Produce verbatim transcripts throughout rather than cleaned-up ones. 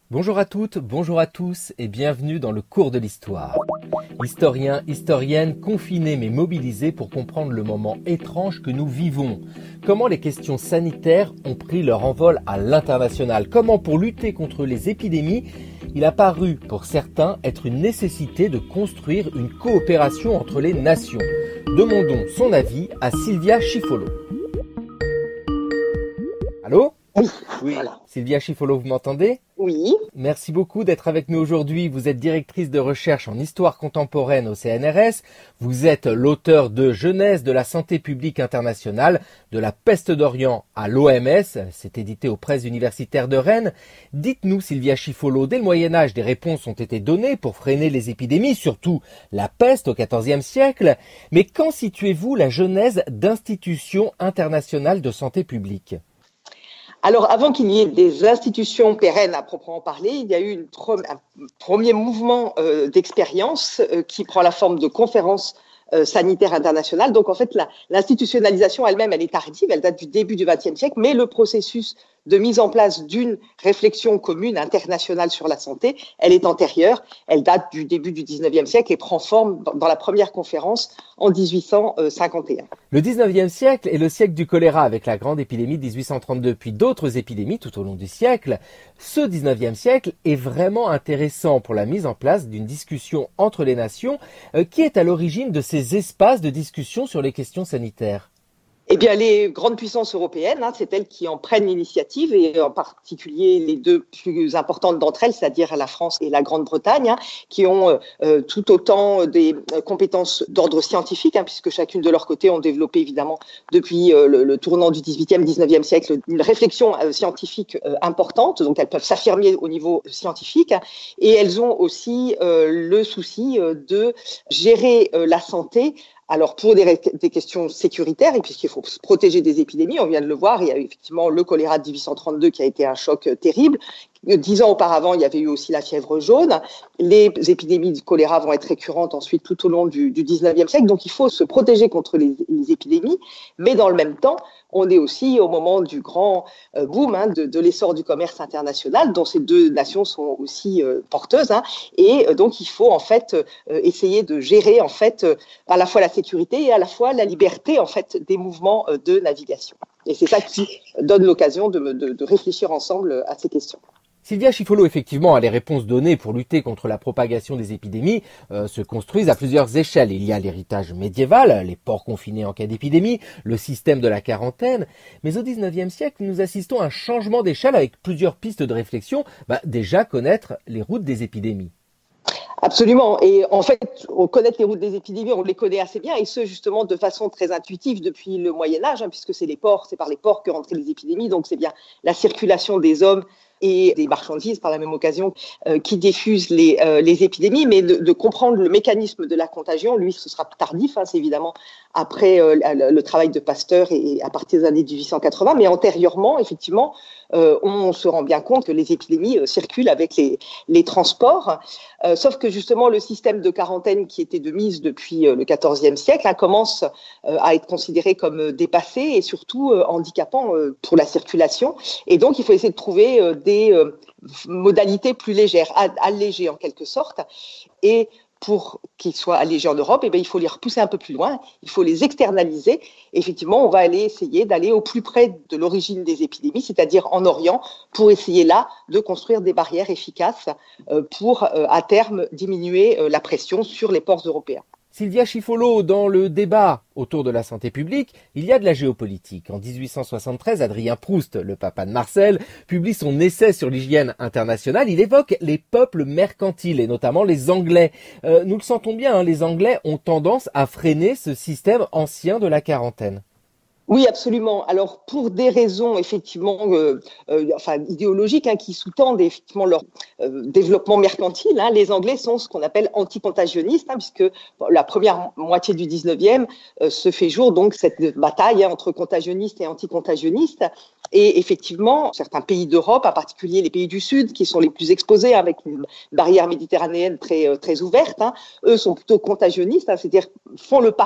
Bonjour à toutes, bonjour à tous et bienvenue dans le cours de l'histoire. Historiens, historiennes, confinés mais mobilisés pour comprendre le moment étrange que nous vivons. Comment les questions sanitaires ont pris leur envol à l'international. Comment pour lutter contre les épidémies, il a paru pour certains être une nécessité de construire une coopération entre les nations. Demandons son avis à Sylvia Schifolo. Allô ? Oui, Oui. voilà. Sylvia Schifolo, vous m'entendez ? Oui, Merci beaucoup d'être avec nous aujourd'hui. Vous êtes directrice de recherche en histoire contemporaine au C N R S. Vous êtes l'auteur de Genèse de la santé publique internationale, de la peste d'Orient à l'O M S. C'est édité aux presses universitaires de Rennes. Dites-nous, Sylvia Schifolo, dès le Moyen-Âge, des réponses ont été données pour freiner les épidémies, surtout la peste au quatorzième siècle. Mais quand situez-vous la genèse d'institutions internationales de santé publique ? alors avant qu'il y ait des institutions pérennes à proprement parler, il y a eu une pre- un premier mouvement euh, d'expérience euh, qui prend la forme de conférences euh, sanitaires internationales. Donc en fait, la, l'institutionnalisation elle-même, elle est tardive, elle date du début du vingtième siècle, mais le processus de mise en place d'une réflexion commune internationale sur la santé, elle est antérieure, elle date du début du dix-neuvième siècle et prend forme dans, dans la première conférence en dix-huit cent cinquante et un. Le dix-neuvième siècle est le siècle du choléra avec la grande épidémie de dix-huit cent trente-deux, puis d'autres épidémies tout au long du siècle. Ce dix-neuvième siècle est vraiment intéressant pour la mise en place d'une discussion entre les nations euh, qui est à l'origine de ces espaces de discussion sur les questions sanitaires. Eh bien, les grandes puissances européennes, hein, c'est elles qui en prennent l'initiative, et en particulier les deux plus importantes d'entre elles, c'est-à-dire la France et la Grande-Bretagne, hein, qui ont euh, tout autant des compétences d'ordre scientifique, hein, puisque chacune de leur côté ont développé évidemment depuis euh, le, le tournant du dix-huitième, dix-neuvième siècle une réflexion euh, scientifique euh, importante, donc elles peuvent s'affirmer au niveau scientifique, hein, et elles ont aussi euh, le souci euh, de gérer euh, la santé. Alors, pour des, des questions sécuritaires, et puisqu'il faut se protéger des épidémies, on vient de le voir, il y a eu effectivement le choléra de dix-huit cent trente-deux qui a été un choc terrible. Dix ans auparavant, il y avait eu aussi la fièvre jaune. Les épidémies de choléra vont être récurrentes ensuite tout au long du, du dix-neuvième siècle. Donc, il faut se protéger contre les, les épidémies. Mais dans le même temps, on est aussi au moment du grand boom hein, de, de l'essor du commerce international, dont ces deux nations sont aussi euh, porteuses. Hein, et euh, donc, il faut en fait euh, essayer de gérer en fait euh, à la fois la sécurité et à la fois la liberté en fait des mouvements euh, de navigation. Et c'est ça qui donne l'occasion de, de, de réfléchir ensemble à ces questions. Sylvia Schifolo, effectivement, les réponses données pour lutter contre la propagation des épidémies euh, se construisent à plusieurs échelles. Il y a l'héritage médiéval, les ports confinés en cas d'épidémie, le système de la quarantaine. Mais au dix-neuvième siècle, nous assistons à un changement d'échelle avec plusieurs pistes de réflexion. Bah, déjà connaître les routes des épidémies. Absolument. Et en fait, on connaît les routes des épidémies, on les connaît assez bien, et ce, justement, de façon très intuitive depuis le Moyen-Âge, hein, puisque c'est les ports, c'est par les ports que rentrent les épidémies, donc c'est bien la circulation des hommes et des marchandises par la même occasion euh, qui diffusent les, euh, les épidémies, mais de, de comprendre le mécanisme de la contagion, lui, ce sera tardif, hein, c'est évidemment après euh, le, le travail de Pasteur et à partir des années dix-huit cent quatre-vingts, mais antérieurement, effectivement, euh, on se rend bien compte que les épidémies euh, circulent avec les, les transports, euh, sauf que justement le système de quarantaine qui était de mise depuis euh, le quatorzième siècle hein, commence euh, à être considéré comme euh, dépassé et surtout euh, handicapant euh, pour la circulation, et donc il faut essayer de trouver euh, des euh, modalités plus légères, allégées en quelque sorte, et pour qu'ils soient allégés en Europe, eh bien, il faut les repousser un peu plus loin, il faut les externaliser. Et effectivement, on va aller essayer d'aller au plus près de l'origine des épidémies, c'est-à-dire en Orient, pour essayer là de construire des barrières efficaces euh, pour, euh, à terme, diminuer euh, la pression sur les ports européens. Sylvia Schifolo, dans le débat autour de la santé publique, il y a de la géopolitique. En dix-huit cent soixante-treize, Adrien Proust, le papa de Marcel, publie son essai sur l'hygiène internationale. Il évoque les peuples mercantiles et notamment les Anglais. Euh, nous le sentons bien, hein, les Anglais ont tendance à freiner ce système ancien de la quarantaine. Oui, absolument. Alors, pour des raisons effectivement, euh, euh, enfin idéologiques, hein, qui sous-tendent effectivement leur euh, développement mercantile, hein, les Anglais sont ce qu'on appelle anticontagionnistes, hein, puisque bon, la première moitié du dix-neuvième euh, se fait jour donc cette bataille hein, entre contagionnistes et anticontagionnistes. Et effectivement, certains pays d'Europe, en particulier les pays du Sud, qui sont les plus exposés avec une barrière méditerranéenne très très ouverte, hein, eux sont plutôt contagionnistes, hein, c'est-à-dire font le pari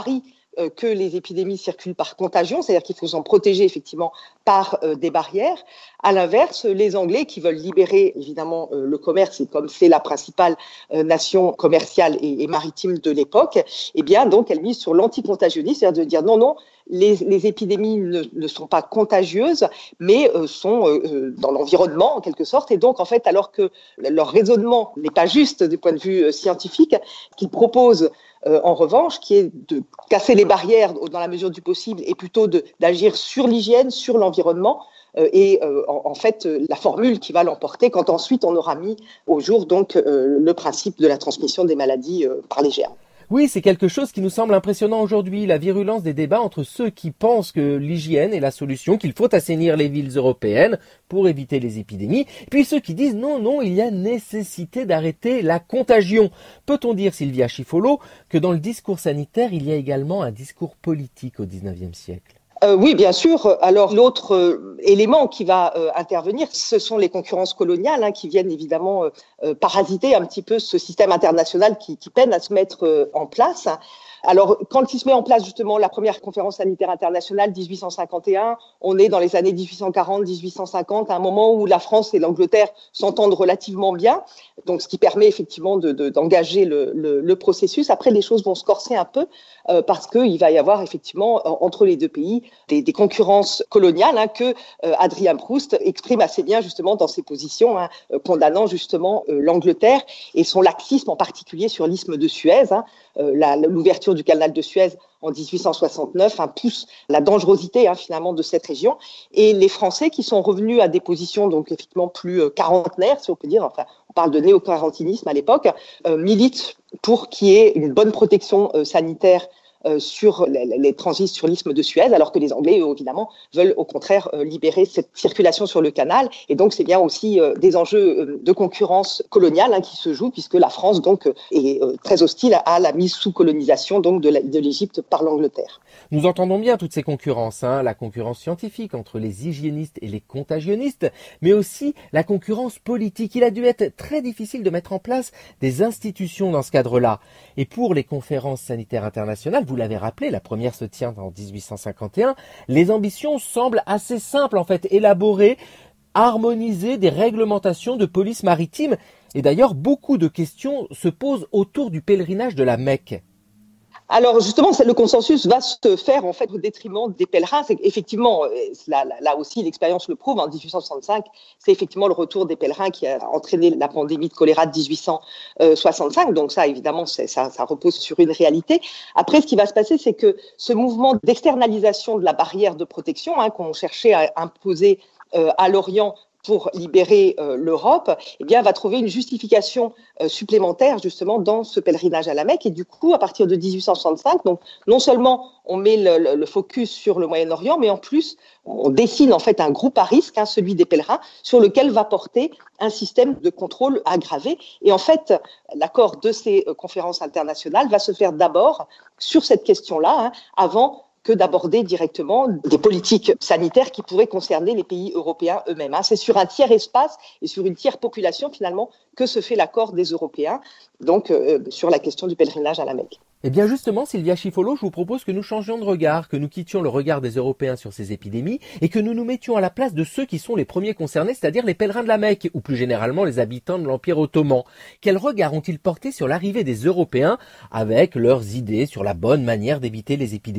euh, que les épidémies circulent par contagion, c'est-à-dire qu'il faut s'en protéger effectivement par euh, des barrières. À l'inverse, les Anglais qui veulent libérer évidemment euh, le commerce, et comme c'est la principale euh, nation commerciale et, et maritime de l'époque, eh bien donc elle mise sur l'anticontagionnisme, c'est-à-dire de dire non, non, les, les épidémies ne, ne sont pas contagieuses, mais euh, sont euh, dans l'environnement en quelque sorte. Et donc en fait, alors que leur raisonnement n'est pas juste du point de vue euh, scientifique, qu'ils proposent Euh, en revanche, qui est de casser les barrières dans la mesure du possible et plutôt de, d'agir sur l'hygiène, sur l'environnement. Euh, et euh, en, en fait, euh, la formule qui va l'emporter quand ensuite on aura mis au jour donc euh, le principe de la transmission des maladies euh, par les germes. Oui, c'est quelque chose qui nous semble impressionnant aujourd'hui, la virulence des débats entre ceux qui pensent que l'hygiène est la solution, qu'il faut assainir les villes européennes pour éviter les épidémies, puis ceux qui disent non, non, il y a nécessité d'arrêter la contagion. Peut-on dire, Sylvia Schifolo, que dans le discours sanitaire, il y a également un discours politique au dix-neuvième siècle ? Euh, oui, bien sûr. Alors l'autre euh, élément qui va euh, intervenir, ce sont les concurrences coloniales hein, qui viennent évidemment euh, euh, parasiter un petit peu ce système international qui, qui peine à se mettre euh, en place. Alors, quand il se met en place justement la première conférence sanitaire internationale, dix-huit cent cinquante et un, on est dans les années dix-huit cent quarante, dix-huit cent cinquante, à un moment où la France et l'Angleterre s'entendent relativement bien, donc ce qui permet effectivement de, de, d'engager le, le, le processus. Après, les choses vont se corser un peu euh, parce qu'il va y avoir effectivement entre les deux pays des, des concurrences coloniales hein, que euh, Adrien Proust exprime assez bien justement dans ses positions, hein, euh, condamnant justement euh, l'Angleterre et son laxisme en particulier sur l'isthme de Suez. Hein, euh, la, l'ouverture du canal de Suez en dix-huit cent soixante-neuf hein, pousse la dangerosité hein, finalement de cette région. Et les Français qui sont revenus à des positions donc effectivement plus euh, quarantenaires, si on peut dire, enfin on parle de néo-quarantinisme à l'époque, euh, militent pour qu'il y ait une bonne protection euh, sanitaire Euh, sur les, les transits sur l'isthme de Suez, alors que les Anglais, eux, évidemment, veulent au contraire euh, libérer cette circulation sur le canal. Et donc, c'est bien aussi euh, des enjeux euh, de concurrence coloniale hein, qui se jouent, puisque la France donc euh, est euh, très hostile à la mise sous colonisation donc de, la, de l'Égypte par l'Angleterre. Nous entendons bien toutes ces concurrences, hein, la concurrence scientifique entre les hygiénistes et les contagionnistes, mais aussi la concurrence politique. Il a dû être très difficile de mettre en place des institutions dans ce cadre-là. Et pour les conférences sanitaires internationales, vous l'avez rappelé, la première se tient en dix-huit cent cinquante et un, les ambitions semblent assez simples en fait, élaborer, harmoniser des réglementations de police maritime. Et d'ailleurs, beaucoup de questions se posent autour du pèlerinage de la Mecque. Alors justement, le consensus va se faire en fait au détriment des pèlerins. C'est effectivement, là, là aussi l'expérience le prouve, en dix-huit cent soixante-cinq, c'est effectivement le retour des pèlerins qui a entraîné la pandémie de choléra de dix-huit cent soixante-cinq. Donc ça, évidemment, c'est, ça, ça repose sur une réalité. Après, ce qui va se passer, c'est que ce mouvement d'externalisation de la barrière de protection hein, qu'on cherchait à imposer euh, à l'Orient pour libérer euh, l'Europe, eh bien, va trouver une justification euh, supplémentaire justement dans ce pèlerinage à la Mecque. Et du coup, à partir de dix-huit cent soixante-cinq, donc non seulement on met le, le, le focus sur le Moyen-Orient, mais en plus on dessine en fait un groupe à risque, hein, celui des pèlerins, sur lequel va porter un système de contrôle aggravé. Et en fait, l'accord de ces euh, conférences internationales va se faire d'abord sur cette question-là, hein, avant que d'aborder directement des politiques sanitaires qui pourraient concerner les pays européens eux-mêmes. C'est sur un tiers espace et sur une tiers population, finalement, que se fait l'accord des Européens, donc euh, sur la question du pèlerinage à la Mecque. Eh bien justement, Sylvia Schifolo, je vous propose que nous changions de regard, que nous quittions le regard des Européens sur ces épidémies et que nous nous mettions à la place de ceux qui sont les premiers concernés, c'est-à-dire les pèlerins de la Mecque, ou plus généralement les habitants de l'Empire ottoman. Quel regard ont-ils porté sur l'arrivée des Européens avec leurs idées sur la bonne manière d'éviter les épidémies ?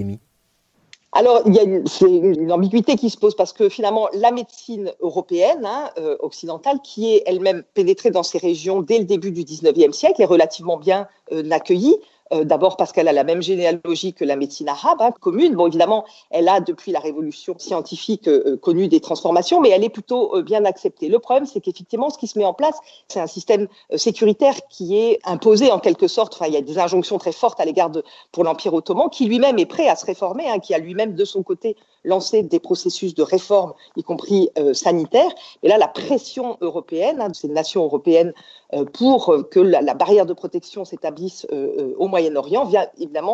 Alors, il y a une, c'est une ambiguïté qui se pose parce que finalement, la médecine européenne, hein, euh, occidentale, qui est elle-même pénétrée dans ces régions dès le début du dix-neuvième siècle, est relativement bien euh, accueillie. Euh, d'abord parce qu'elle a la même généalogie que la médecine arabe, hein, commune. Bon, évidemment, elle a, depuis la révolution scientifique, euh, connu des transformations, mais elle est plutôt euh, bien acceptée. Le problème, c'est qu'effectivement, ce qui se met en place, c'est un système euh, sécuritaire qui est imposé en quelque sorte. Enfin, il y a des injonctions très fortes à l'égard de, pour l'Empire ottoman, qui lui-même est prêt à se réformer, hein, qui a lui-même, de son côté, lancé des processus de réforme, y compris euh, sanitaires. Et là, la pression européenne, hein, de ces nations européennes, euh, pour euh, que la, la barrière de protection s'établisse euh, euh, au Moyen-Orient, vient évidemment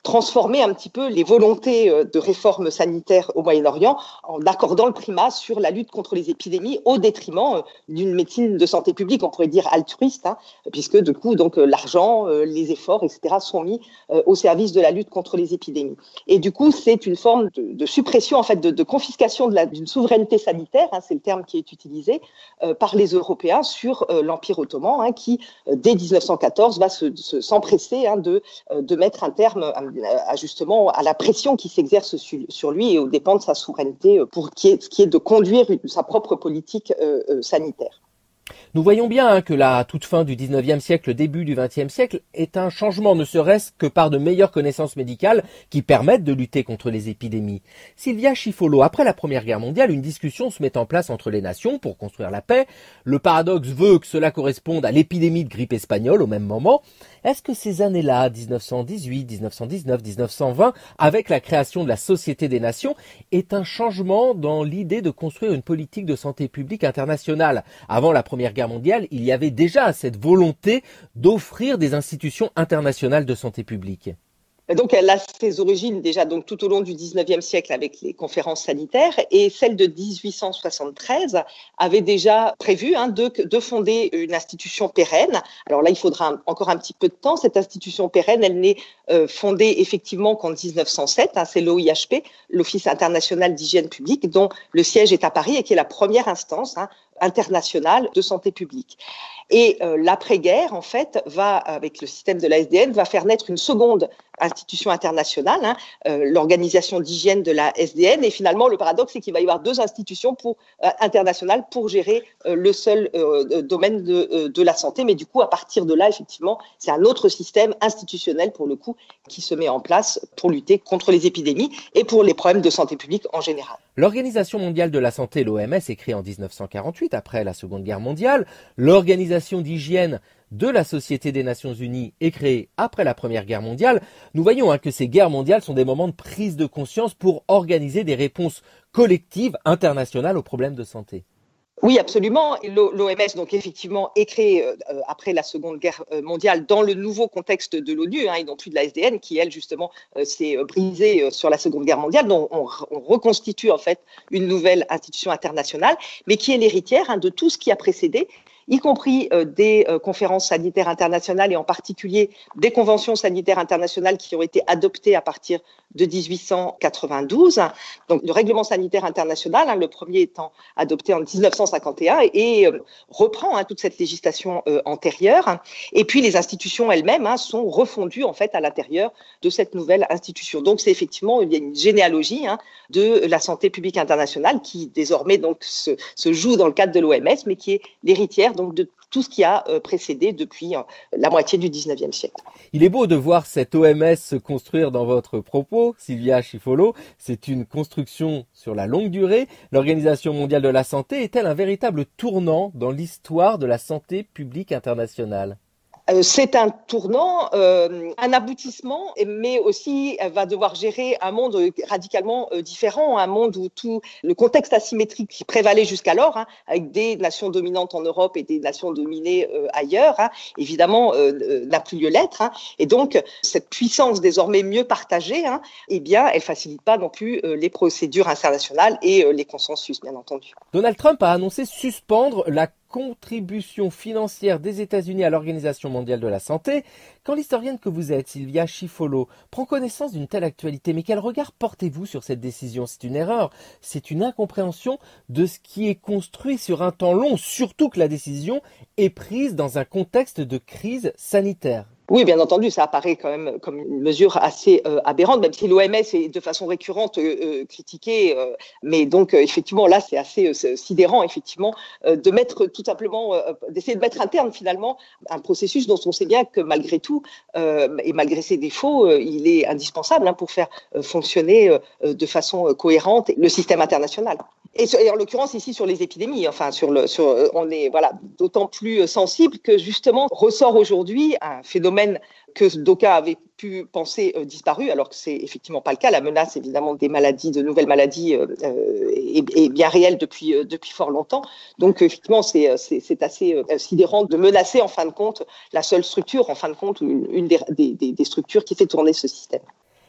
transformer un petit peu les volontés de réforme sanitaire au Moyen-Orient en accordant le primat sur la lutte contre les épidémies au détriment d'une médecine de santé publique, on pourrait dire altruiste, hein, puisque du coup, donc, l'argent, les efforts, et cetera sont mis au service de la lutte contre les épidémies. Et du coup, c'est une forme de, de suppression, en fait, de, de confiscation de la, d'une souveraineté sanitaire, hein, c'est le terme qui est utilisé, euh, par les Européens sur euh, l'Empire ottoman, hein, qui, euh, dès dix-neuf cent quatorze, va se, se, s'empresser hein, de, euh, de mettre un terme à, à, justement à la pression qui s'exerce sur, sur lui et aux dépens de sa souveraineté pour qui est, qui est de conduire une, sa propre politique euh, euh, sanitaire. Nous voyons bien hein, que la toute fin du dix-neuvième siècle, début du vingtième siècle est un changement, ne serait-ce que par de meilleures connaissances médicales qui permettent de lutter contre les épidémies. Sylvia Schifolo, après la Première Guerre mondiale, une discussion se met en place entre les nations pour construire la paix. Le paradoxe veut que cela corresponde à l'épidémie de grippe espagnole au même moment. Est-ce que ces années-là, dix-neuf cent dix-huit, dix-neuf cent dix-neuf, dix-neuf cent vingt, avec la création de la Société des Nations, est un changement dans l'idée de construire une politique de santé publique internationale? Avant la Première Guerre mondiale, il y avait déjà cette volonté d'offrir des institutions internationales de santé publique. Donc, elle a ses origines déjà donc, tout au long du dix-neuvième siècle avec les conférences sanitaires, et celle de dix-huit cent soixante-treize avait déjà prévu hein, de, de fonder une institution pérenne. Alors là, il faudra un, encore un petit peu de temps. Cette institution pérenne, elle n'est euh, fondée effectivement qu'en dix-neuf cent sept. Hein, c'est l'O I H P, l'Office international d'hygiène publique, dont le siège est à Paris et qui est la première instance hein, internationale de santé publique. Et euh, l'après-guerre, en fait, va, avec le système de l'A S D N, va faire naître une seconde institution internationale, hein, euh, l'organisation d'hygiène de la S D N. Et finalement, le paradoxe, c'est qu'il va y avoir deux institutions pour, euh, internationales pour gérer euh, le seul euh, domaine de, euh, de la santé. Mais du coup, à partir de là, effectivement, c'est un autre système institutionnel, pour le coup, qui se met en place pour lutter contre les épidémies et pour les problèmes de santé publique en général. L'Organisation mondiale de la santé, l'O M S, est créée en dix-neuf cent quarante-huit, après la Seconde Guerre mondiale. L'Organisation d'hygiène de la Société des Nations Unies est créée après la Première Guerre mondiale. Nous voyons hein, que ces guerres mondiales sont des moments de prise de conscience pour organiser des réponses collectives internationales aux problèmes de santé. Oui, absolument. L'O M S, donc effectivement, est créée euh, après la Seconde Guerre mondiale dans le nouveau contexte de l'ONU, hein, et non plus de la S D N, qui elle justement euh, s'est brisée euh, sur la Seconde Guerre mondiale. Donc on, on reconstitue en fait une nouvelle institution internationale, mais qui est l'héritière hein, de tout ce qui a précédé, y compris euh, des euh, conférences sanitaires internationales et en particulier des conventions sanitaires internationales qui ont été adoptées à partir de dix-huit cent quatre-vingt-douze. Donc, le règlement sanitaire international, hein, le premier étant adopté en dix-neuf cent cinquante et un et, et euh, reprend hein, toute cette législation euh, antérieure. Et puis, les institutions elles-mêmes hein, sont refondues en fait à l'intérieur de cette nouvelle institution. Donc, c'est effectivement il y a une généalogie hein, de la santé publique internationale qui désormais donc se, se joue dans le cadre de l'O M S, mais qui est l'héritière donc de tout ce qui a précédé depuis la moitié du dix-neuvième siècle. Il est beau de voir cette O M S se construire dans votre propos, Sylvia Schifolo. C'est une construction sur la longue durée. L'Organisation mondiale de la santé est-elle un véritable tournant dans l'histoire de la santé publique internationale ? C'est un tournant, euh, un aboutissement, mais aussi elle va devoir gérer un monde radicalement différent, un monde où tout le contexte asymétrique qui prévalait jusqu'alors, hein, avec des nations dominantes en Europe et des nations dominées euh, ailleurs, hein, évidemment euh, n'a plus lieu d'être. Hein, et donc cette puissance désormais mieux partagée, hein, eh bien, elle facilite pas non plus euh, les procédures internationales et euh, les consensus, bien entendu. Donald Trump a annoncé suspendre la contribution financière des États-Unis à l'Organisation mondiale de la santé. Quand l'historienne que vous êtes, Sylvia Schifolo, prend connaissance d'une telle actualité, mais quel regard portez-vous sur cette décision ? C'est une erreur, c'est une incompréhension de ce qui est construit sur un temps long, surtout que la décision est prise dans un contexte de crise sanitaire. Oui, bien entendu, ça apparaît quand même comme une mesure assez euh, aberrante, même si l'O M S est de façon récurrente euh, critiquée. Euh, mais donc, euh, effectivement, là, c'est assez euh, sidérant, effectivement, euh, de mettre tout simplement, euh, d'essayer de mettre un terme, finalement, à un processus dont on sait bien que malgré tout, euh, et malgré ses défauts, euh, il est indispensable hein, pour faire euh, fonctionner euh, de façon euh, cohérente le système international. Et, et en l'occurrence ici sur les épidémies, enfin sur le, sur, on est voilà d'autant plus sensible que justement ressort aujourd'hui un phénomène que d'aucuns avaient pu penser euh, disparu, alors que c'est effectivement pas le cas. La menace évidemment des maladies, de nouvelles maladies, euh, est, est bien réelle depuis euh, depuis fort longtemps. Donc effectivement c'est c'est, c'est assez euh, sidérant de menacer en fin de compte la seule structure, en fin de compte une, une des, des, des structures qui fait tourner ce système.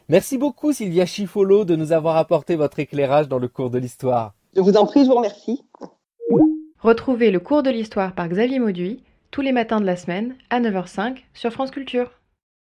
Merci beaucoup Sylvia Schifolo de nous avoir apporté votre éclairage dans le cours de l'histoire. Je vous en prie, je vous remercie. Retrouvez le cours de l'histoire par Xavier Mauduit tous les matins de la semaine à neuf heures cinq sur France Culture.